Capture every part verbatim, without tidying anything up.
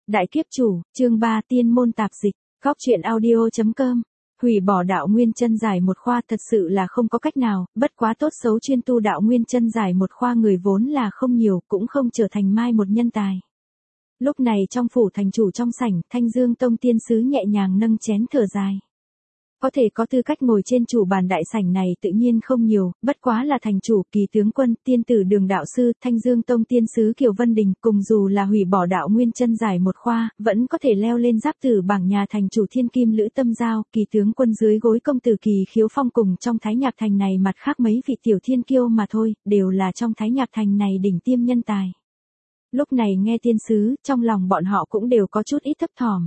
Đại kiếp chủ, chương ba tiên môn tạp dịch, góc truyện audio.com. Hủy bỏ đạo nguyên chân giải một khoa thật sự là không có cách nào, bất quá tốt xấu chuyên tu đạo nguyên chân giải một khoa người vốn là không nhiều, cũng không trở thành mai một nhân tài. Lúc này trong phủ thành chủ trong sảnh, Thanh Dương Tông tiên sứ nhẹ nhàng nâng chén thở dài. Có thể có tư cách ngồi trên chủ bàn đại sảnh này tự nhiên không nhiều, bất quá là thành chủ, Kỳ tướng quân, tiên tử Đường đạo sư, Thanh Dương Tông tiên sứ Kiều Vân Đình, cùng dù là hủy bỏ đạo nguyên chân giải một khoa, vẫn có thể leo lên giáp tử bảng nhà thành chủ Thiên Kim Lữ Tâm Giao, Kỳ tướng quân dưới gối công tử Kỳ Khiếu Phong cùng trong Thái Nhạc Thành này mặt khác mấy vị tiểu thiên kiêu mà thôi, đều là trong Thái Nhạc Thành này đỉnh tiêm nhân tài. Lúc này nghe tiên sứ, trong lòng bọn họ cũng đều có chút ít thấp thỏm.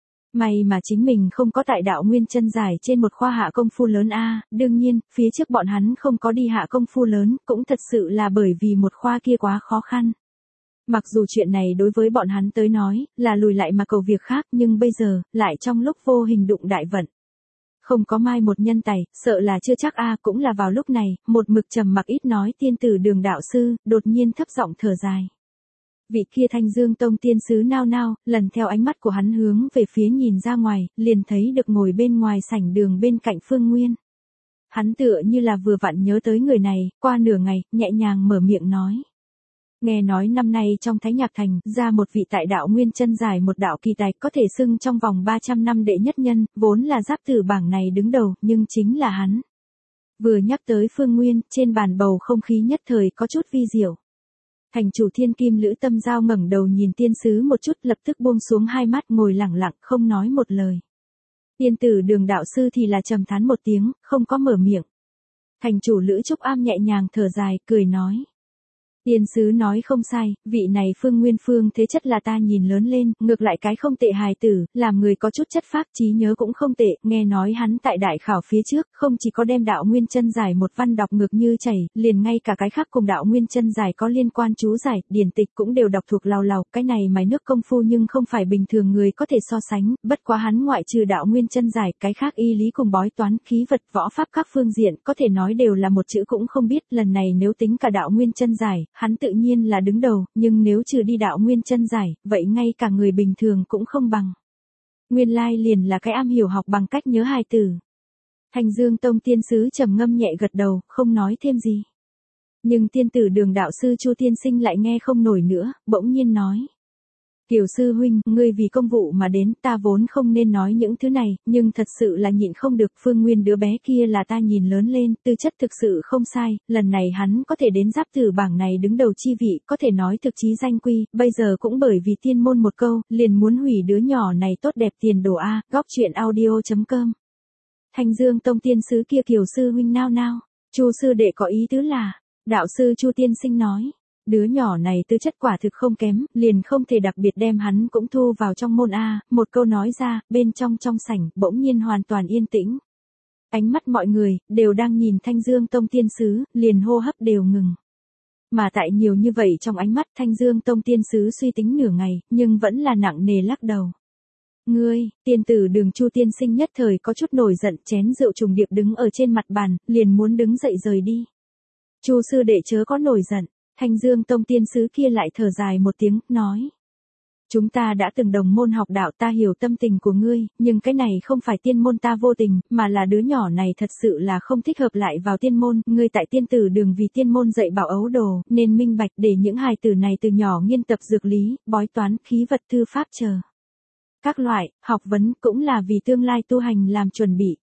May mà chính mình không có tại đạo nguyên chân giải trên một khoa hạ công phu lớn a, đương nhiên, phía trước bọn hắn không có đi hạ công phu lớn, cũng thật sự là bởi vì một khoa kia quá khó khăn. Mặc dù chuyện này đối với bọn hắn tới nói, là lùi lại mà cầu việc khác, nhưng bây giờ, lại trong lúc vô hình đụng đại vận. Không có mai một nhân tài, sợ là chưa chắc a, cũng là vào lúc này, một mực trầm mặc ít nói tiên tử Đường đạo sư, đột nhiên thấp giọng thở dài. Vị kia Thanh Dương Tông tiên sứ nao nao, lần theo ánh mắt của hắn hướng về phía nhìn ra ngoài, liền thấy được ngồi bên ngoài sảnh đường bên cạnh Phương Nguyên. Hắn tựa như là vừa vặn nhớ tới người này, qua nửa ngày, nhẹ nhàng mở miệng nói. Nghe nói năm nay trong Thái Nhạc Thành, ra một vị tại đạo nguyên chân giải một đạo kỳ tài có thể xưng trong vòng ba trăm năm đệ nhất nhân, vốn là giáp tử bảng này đứng đầu, nhưng chính là hắn. Vừa nhắc tới Phương Nguyên, trên bàn bầu không khí nhất thời có chút vi diệu. Thành chủ Thiên Kim Lữ Tâm Giao ngẩng đầu nhìn tiên sứ một chút, lập tức buông xuống hai mắt, ngồi lặng lặng không nói một lời. Tiên tử Đường đạo sư thì là trầm thán một tiếng, không có mở miệng. Thành chủ Lữ Trúc Am nhẹ nhàng thở dài, cười nói. Tiên sứ nói không sai, vị này Phương Nguyên Phương thế chất là ta nhìn lớn lên, ngược lại cái không tệ hài tử, làm người có chút chất phác, trí nhớ cũng không tệ, nghe nói hắn tại đại khảo phía trước, không chỉ có đem đạo nguyên chân giải một văn đọc ngược như chảy, liền ngay cả cái khác cùng đạo nguyên chân giải có liên quan chú giải, điển tịch cũng đều đọc thuộc lào lào, cái này mài nước công phu nhưng không phải bình thường người có thể so sánh, bất quá hắn ngoại trừ đạo nguyên chân giải, cái khác y lý cùng bói toán, khí vật, võ pháp các phương diện, có thể nói đều là một chữ cũng không biết, lần này nếu tính cả đạo nguyên chân giải, hắn tự nhiên là đứng đầu, nhưng nếu trừ đi đạo nguyên chân giải, vậy ngay cả người bình thường cũng không bằng. Nguyên lai liền là cái am hiểu học bằng cách nhớ hài tử. Thanh Dương Tông tiên sứ trầm ngâm nhẹ gật đầu, không nói thêm gì. Nhưng tiên tử Đường đạo sư Chu Tiên Sinh lại nghe không nổi nữa, bỗng nhiên nói. Tiểu sư huynh, ngươi vì công vụ mà đến, ta vốn không nên nói những thứ này, nhưng thật sự là nhịn không được. Phương Nguyên đứa bé kia là ta nhìn lớn lên, tư chất thực sự không sai, lần này hắn có thể đến giáp tử bảng này đứng đầu chi vị, có thể nói thực chí danh quy, bây giờ cũng bởi vì tiên môn một câu, liền muốn hủy đứa nhỏ này tốt đẹp tiền đồ a, góc truyện audio.com. Thanh Dương Tông tiên sứ kia Kiều sư huynh nao nao, Chu sư đệ có ý tứ là, đạo sư Chu Tiên Sinh nói. Đứa nhỏ này tư chất quả thực không kém, liền không thể đặc biệt đem hắn cũng thu vào trong môn A, một câu nói ra, bên trong trong sảnh, bỗng nhiên hoàn toàn yên tĩnh. Ánh mắt mọi người, đều đang nhìn Thanh Dương Tông tiên sứ, liền hô hấp đều ngừng. Mà tại nhiều như vậy trong ánh mắt Thanh Dương Tông tiên sứ suy tính nửa ngày, nhưng vẫn là nặng nề lắc đầu. Ngươi, tiên tử Đường Chu Tiên Sinh nhất thời có chút nổi giận, chén rượu trùng điệp đứng ở trên mặt bàn, liền muốn đứng dậy rời đi. Chu sư đệ chớ có nổi giận. Thanh Dương Tông tiên sứ kia lại thở dài một tiếng, nói. Chúng ta đã từng đồng môn học đạo, ta hiểu tâm tình của ngươi, nhưng cái này không phải tiên môn ta vô tình, mà là đứa nhỏ này thật sự là không thích hợp lại vào tiên môn, ngươi tại tiên tử Đường vì tiên môn dạy bảo ấu đồ, nên minh bạch để những hài tử này từ nhỏ nghiên tập dược lý, bói toán, khí vật thư pháp chờ. Các loại, học vấn cũng là vì tương lai tu hành làm chuẩn bị.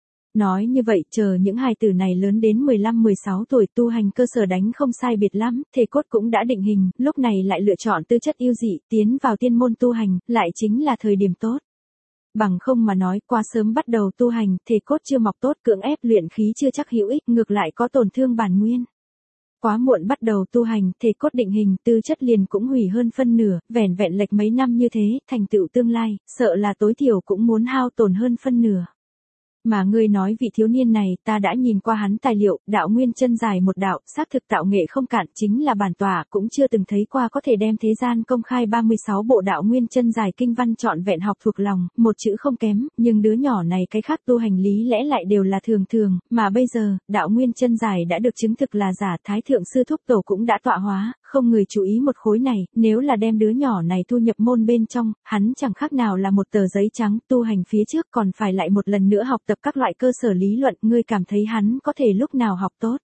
Nói như vậy, chờ những hài tử này lớn đến mười lăm mười sáu tuổi tu hành cơ sở đánh không sai biệt lắm, thể cốt cũng đã định hình, lúc này lại lựa chọn tư chất yêu dị, tiến vào tiên môn tu hành, lại chính là thời điểm tốt. Bằng không mà nói, quá sớm bắt đầu tu hành, thể cốt chưa mọc tốt, cưỡng ép luyện khí chưa chắc hữu ích, ngược lại có tổn thương bản nguyên. Quá muộn bắt đầu tu hành, thể cốt định hình, tư chất liền cũng hủy hơn phân nửa, vẻn vẹn lệch mấy năm như thế, thành tựu tương lai, sợ là tối thiểu cũng muốn hao tổn hơn phân nửa. Mà ngươi nói vị thiếu niên này, ta đã nhìn qua hắn tài liệu, đạo nguyên chân dài một đạo, xác thực tạo nghệ không cạn, chính là bản tòa, cũng chưa từng thấy qua có thể đem thế gian công khai ba mươi sáu bộ đạo nguyên chân dài kinh văn trọn vẹn học thuộc lòng, một chữ không kém, nhưng đứa nhỏ này cái khác tu hành lý lẽ lại đều là thường thường, mà bây giờ, đạo nguyên chân dài đã được chứng thực là giả, thái thượng sư thúc tổ cũng đã tọa hóa, không người chú ý một khối này, nếu là đem đứa nhỏ này thu nhập môn bên trong, hắn chẳng khác nào là một tờ giấy trắng, tu hành phía trước còn phải lại một lần nữa học tập các loại cơ sở lý luận, ngươi cảm thấy hắn có thể lúc nào học tốt?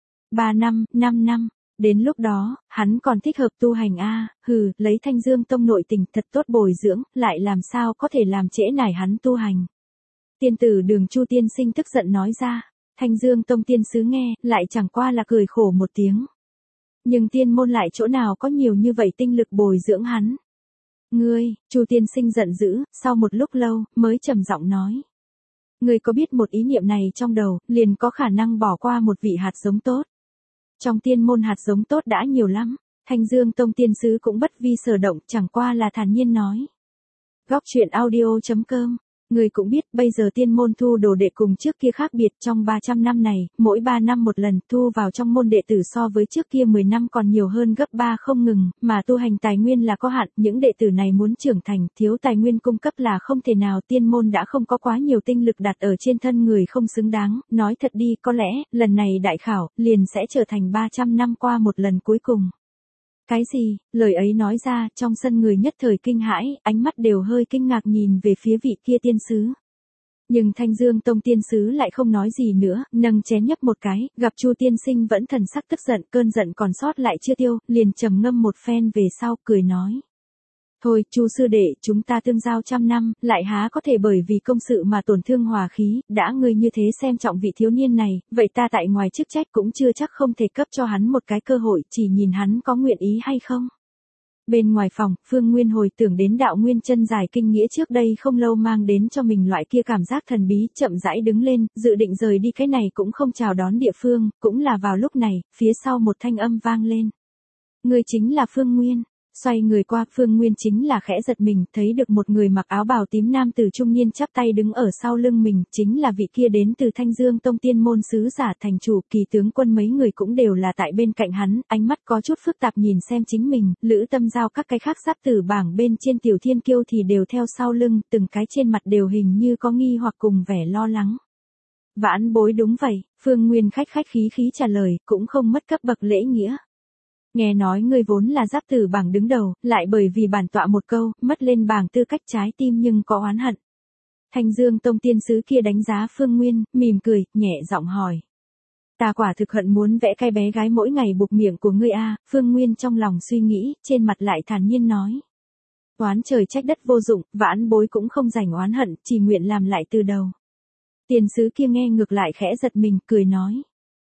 Ba năm, năm năm, đến lúc đó, hắn còn thích hợp tu hành a, à, hừ, lấy Thanh Dương Tông nội tình thật tốt bồi dưỡng, lại làm sao có thể làm trễ nải hắn tu hành. Tiên tử Đường Chu tiên sinh tức giận nói ra. Thanh Dương Tông tiên sứ nghe, lại chẳng qua là cười khổ một tiếng. Nhưng tiên môn lại chỗ nào có nhiều như vậy tinh lực bồi dưỡng hắn. Ngươi, Chu tiên sinh giận dữ, sau một lúc lâu, mới trầm giọng nói. Ngươi có biết một ý niệm này trong đầu, liền có khả năng bỏ qua một vị hạt giống tốt. Trong tiên môn hạt giống tốt đã nhiều lắm, Thanh Dương Tông tiên sứ cũng bất vi sở động, chẳng qua là thản nhiên nói. Góc truyện audio chấm com. Người cũng biết bây giờ tiên môn thu đồ đệ cùng trước kia khác biệt, trong ba trăm năm này, mỗi ba năm một lần thu vào trong môn đệ tử so với trước kia mười năm còn nhiều hơn gấp ba không ngừng, mà tu hành tài nguyên là có hạn, những đệ tử này muốn trưởng thành, thiếu tài nguyên cung cấp là không thể nào, tiên môn đã không có quá nhiều tinh lực đặt ở trên thân người không xứng đáng, nói thật đi, có lẽ, lần này đại khảo, liền sẽ trở thành ba trăm năm qua một lần cuối cùng. Cái gì, lời ấy nói ra, trong sân người nhất thời kinh hãi, ánh mắt đều hơi kinh ngạc nhìn về phía vị kia tiên sứ. Nhưng Thanh Dương Tông tiên sứ lại không nói gì nữa, nâng chén nhấp một cái, gặp Chu tiên sinh vẫn thần sắc tức giận, cơn giận còn sót lại chưa tiêu, liền trầm ngâm một phen về sau, cười nói. Thôi, Chu sư đệ, chúng ta tương giao trăm năm, lại há có thể bởi vì công sự mà tổn thương hòa khí, đã ngươi như thế xem trọng vị thiếu niên này, vậy ta tại ngoài chức trách cũng chưa chắc không thể cấp cho hắn một cái cơ hội, chỉ nhìn hắn có nguyện ý hay không. Bên ngoài phòng, Phương Nguyên hồi tưởng đến đạo nguyên chân dài kinh nghĩa trước đây không lâu mang đến cho mình loại kia cảm giác thần bí, chậm rãi đứng lên, dự định rời đi, cái này cũng không chào đón địa phương, cũng là vào lúc này, phía sau một thanh âm vang lên. Người chính là Phương Nguyên. Xoay người qua, Phương Nguyên chính là khẽ giật mình, thấy được một người mặc áo bào tím nam tử trung niên chắp tay đứng ở sau lưng mình, chính là vị kia đến từ Thanh Dương Tông tiên môn sứ giả thành chủ, Kỳ tướng quân mấy người cũng đều là tại bên cạnh hắn, ánh mắt có chút phức tạp nhìn xem chính mình, Lữ Tâm Giao các cái khác giáp tử bảng bên trên tiểu thiên kiêu thì đều theo sau lưng, từng cái trên mặt đều hình như có nghi hoặc cùng vẻ lo lắng. Vãn bối đúng vậy, Phương Nguyên khách khách khí khí trả lời, cũng không mất cấp bậc lễ nghĩa. Nghe nói ngươi vốn là giáp tử bảng đứng đầu, lại bởi vì bản tọa một câu, mất lên bảng tư cách trái tim nhưng có oán hận. Thanh Dương Tông tiên sứ kia đánh giá Phương Nguyên, mỉm cười, nhẹ giọng hỏi. Ta quả thực hận muốn vẽ cái bé gái mỗi ngày buộc miệng của ngươi a. Phương Nguyên trong lòng suy nghĩ, trên mặt lại thản nhiên nói. Oán trời trách đất vô dụng, vãn bối cũng không rảnh oán hận, chỉ nguyện làm lại từ đầu. Tiên sứ kia nghe ngược lại khẽ giật mình, cười nói.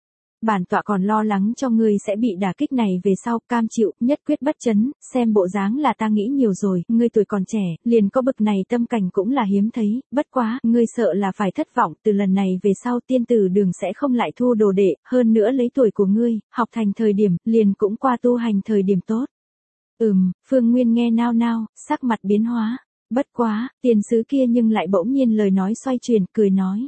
Bản tọa còn lo lắng cho ngươi sẽ bị đả kích này về sau, cam chịu, nhất quyết bất chấn, xem bộ dáng là ta nghĩ nhiều rồi, ngươi tuổi còn trẻ, liền có bực này tâm cảnh cũng là hiếm thấy, bất quá, ngươi sợ là phải thất vọng, từ lần này về sau tiên tử Đường sẽ không lại thu đồ đệ, hơn nữa lấy tuổi của ngươi, học thành thời điểm, liền cũng qua tu hành thời điểm tốt. Ừm, Phương Nguyên nghe nao nao, sắc mặt biến hóa, bất quá, tiền sứ kia nhưng lại bỗng nhiên lời nói xoay chuyển, cười nói.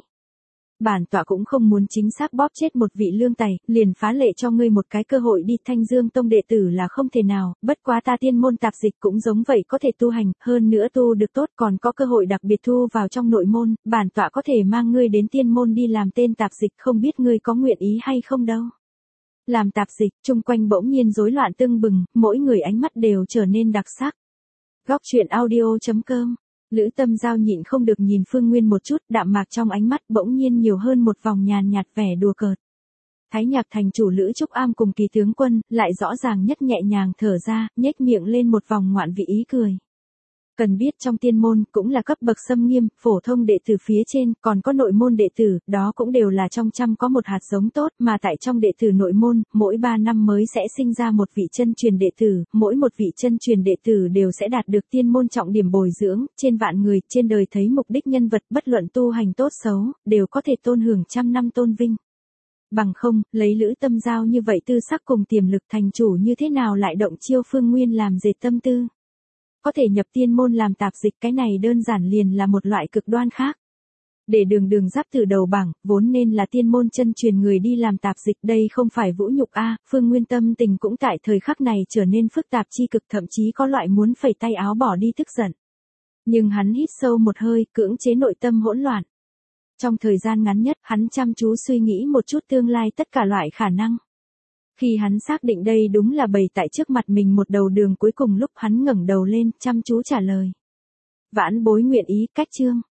Bản tọa cũng không muốn chính xác bóp chết một vị lương tài, liền phá lệ cho ngươi một cái cơ hội đi, Thanh Dương Tông đệ tử là không thể nào, bất quá ta tiên môn tạp dịch cũng giống vậy, có thể tu hành, hơn nữa tu được tốt, còn có cơ hội đặc biệt thu vào trong nội môn, bản tọa có thể mang ngươi đến tiên môn đi làm tên tạp dịch, không biết ngươi có nguyện ý hay không đâu. Làm tạp dịch, chung quanh bỗng nhiên rối loạn tưng bừng, mỗi người ánh mắt đều trở nên đặc sắc. Góc truyện audio chấm com. Lữ Tâm Giao nhịn không được nhìn Phương Nguyên một chút, đạm mạc trong ánh mắt bỗng nhiên nhiều hơn một vòng nhàn nhạt vẻ đùa cợt. Thái Nhạc thành chủ Lữ Trúc Am cùng Kỳ tướng quân, lại rõ ràng nhất nhẹ nhàng thở ra, nhếch miệng lên một vòng ngoạn vị ý cười. Cần biết trong tiên môn cũng là cấp bậc xâm nghiêm, phổ thông đệ tử phía trên, còn có nội môn đệ tử, đó cũng đều là trong trăm có một hạt giống tốt, mà tại trong đệ tử nội môn, mỗi ba năm mới sẽ sinh ra một vị chân truyền đệ tử, mỗi một vị chân truyền đệ tử đều sẽ đạt được tiên môn trọng điểm bồi dưỡng, trên vạn người, trên đời thấy mục đích nhân vật, bất luận tu hành tốt xấu, đều có thể tôn hưởng trăm năm tôn vinh. Bằng không, lấy Lữ Tâm Giao như vậy tư sắc cùng tiềm lực thành chủ như thế nào lại động chiêu Phương Nguyên làm dệt tâm tư. Có thể nhập tiên môn làm tạp dịch, cái này đơn giản liền là một loại cực đoan khác. Để Đường Đường giáp từ đầu bảng, vốn nên là tiên môn chân truyền người đi làm tạp dịch, đây không phải vũ nhục a. Phương Nguyên tâm tình cũng tại thời khắc này trở nên phức tạp chi cực, thậm chí có loại muốn phẩy tay áo bỏ đi tức giận. Nhưng hắn hít sâu một hơi, cưỡng chế nội tâm hỗn loạn. Trong thời gian ngắn nhất, hắn chăm chú suy nghĩ một chút tương lai tất cả loại khả năng. Khi hắn xác định đây đúng là bày tại trước mặt mình một đầu đường cuối cùng lúc hắn ngẩng đầu lên, chăm chú trả lời. Vãn bối nguyện ý, cách chương.